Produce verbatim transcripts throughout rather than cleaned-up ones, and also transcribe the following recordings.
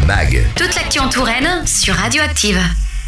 mag. Toute l'actu en Touraine sur Radioactive.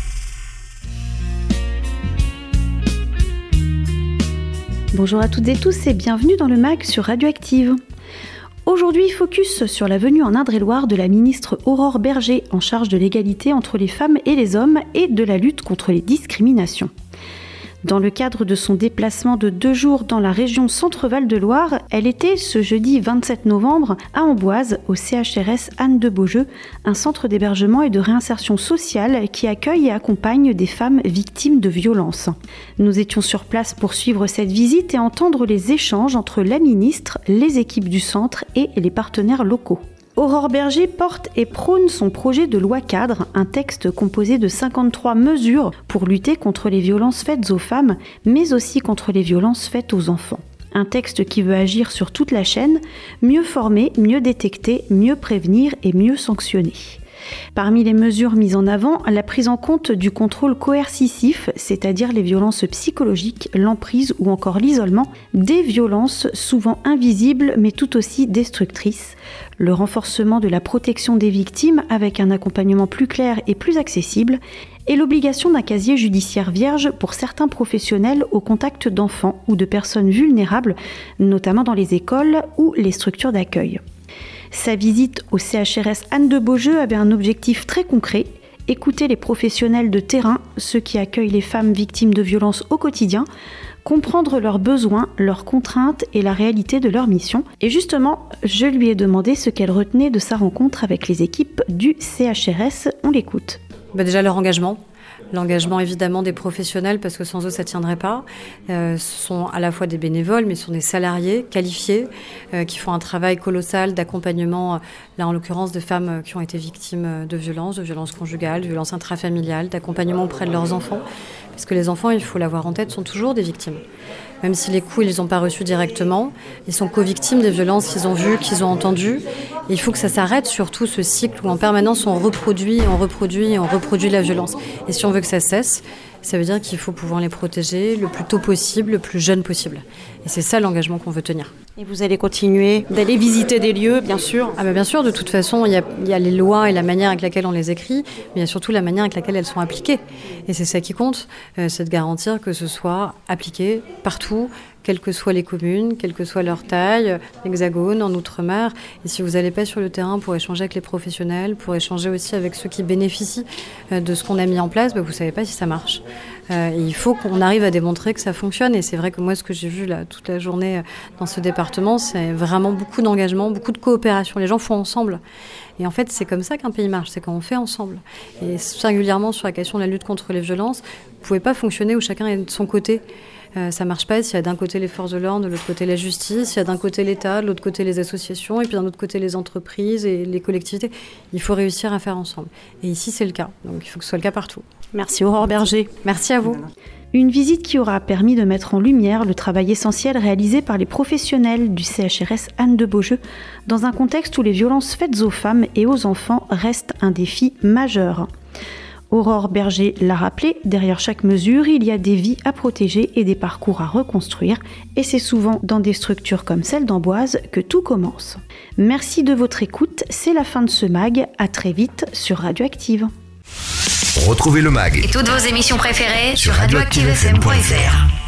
Bonjour à toutes et tous et bienvenue dans le mag sur Radioactive. Aujourd'hui, focus sur la venue en Indre-et-Loire de la ministre Aurore Bergé en charge de l'égalité entre les femmes et les hommes et de la lutte contre les discriminations. Dans le cadre de son déplacement de deux jours dans la région Centre-Val de Loire, elle était ce jeudi vingt-sept novembre à Amboise, au C H R S Anne de Beaujeu, un centre d'hébergement et de réinsertion sociale qui accueille et accompagne des femmes victimes de violences. Nous étions sur place pour suivre cette visite et entendre les échanges entre la ministre, les équipes du centre et les partenaires locaux. Aurore Bergé porte et prône son projet de loi cadre, un texte composé de cinquante-trois mesures pour lutter contre les violences faites aux femmes, mais aussi contre les violences faites aux enfants. Un texte qui veut agir sur toute la chaîne, mieux former, mieux détecter, mieux prévenir et mieux sanctionner. Parmi les mesures mises en avant, la prise en compte du contrôle coercitif, c'est-à-dire les violences psychologiques, l'emprise ou encore l'isolement, des violences souvent invisibles mais tout aussi destructrices, le renforcement de la protection des victimes avec un accompagnement plus clair et plus accessible, et l'obligation d'un casier judiciaire vierge pour certains professionnels au contact d'enfants ou de personnes vulnérables, notamment dans les écoles ou les structures d'accueil. Sa visite au C H R S Anne de Beaujeu avait un objectif très concret, écouter les professionnels de terrain, ceux qui accueillent les femmes victimes de violences au quotidien, comprendre leurs besoins, leurs contraintes et la réalité de leur mission. Et justement, je lui ai demandé ce qu'elle retenait de sa rencontre avec les équipes du C H R S. On l'écoute. Bah déjà leur engagement. L'engagement évidemment des professionnels parce que sans eux ça ne tiendrait pas. Euh, ce sont à la fois des bénévoles mais ce sont des salariés qualifiés euh, qui font un travail colossal d'accompagnement, là en l'occurrence de femmes qui ont été victimes de violences, de violences conjugales, de violences intrafamiliales, d'accompagnement auprès de leurs enfants. Parce que les enfants, il faut l'avoir en tête, sont toujours des victimes. Même si les coups, ils les ont pas reçus directement, ils sont co-victimes des violences qu'ils ont vues, qu'ils ont entendues. Et il faut que ça s'arrête, surtout ce cycle où en permanence on reproduit, on reproduit et on reproduit la violence. Et si on veut que ça cesse, ça veut dire qu'il faut pouvoir les protéger le plus tôt possible, le plus jeune possible. Et c'est ça l'engagement qu'on veut tenir. Et vous allez continuer d'aller visiter des lieux, bien sûr. Ah bah bien sûr, de toute façon, il y a, il y a les lois et la manière avec laquelle on les écrit, mais il y a surtout la manière avec laquelle elles sont appliquées. Et c'est ça qui compte, euh, c'est de garantir que ce soit appliqué partout, quelles que soient les communes, quelle que soit leur taille, l'Hexagone, en Outre-mer. Et si vous n'allez pas sur le terrain pour échanger avec les professionnels, pour échanger aussi avec ceux qui bénéficient de ce qu'on a mis en place, bah vous ne savez pas si ça marche. Euh, et il faut qu'on arrive à démontrer que ça fonctionne. Et c'est vrai que moi, ce que j'ai vu là, toute la journée dans ce département, c'est vraiment beaucoup d'engagement, beaucoup de coopération. Les gens font ensemble. Et en fait, c'est comme ça qu'un pays marche, c'est quand on fait ensemble. Et singulièrement sur la question de la lutte contre les violences, vous ne pouvez pas fonctionner où chacun est de son côté. Euh, ça ne marche pas s'il y a d'un côté les forces de l'ordre, de l'autre côté la justice, s'il y a d'un côté l'État, de l'autre côté les associations, et puis d'un autre côté les entreprises et les collectivités. Il faut réussir à faire ensemble. Et ici, c'est le cas. Donc il faut que ce soit le cas partout. Merci Aurore Bergé. Merci à vous. Une visite qui aura permis de mettre en lumière le travail essentiel réalisé par les professionnels du C H R S Anne de Beaujeu dans un contexte où les violences faites aux femmes et aux enfants restent un défi majeur. Aurore Bergé l'a rappelé, derrière chaque mesure, il y a des vies à protéger et des parcours à reconstruire. Et c'est souvent dans des structures comme celle d'Amboise que tout commence. Merci de votre écoute, c'est la fin de ce mag. À très vite sur Radioactive. Retrouvez le mag Et toutes vos émissions préférées sur radioactive f m point f r.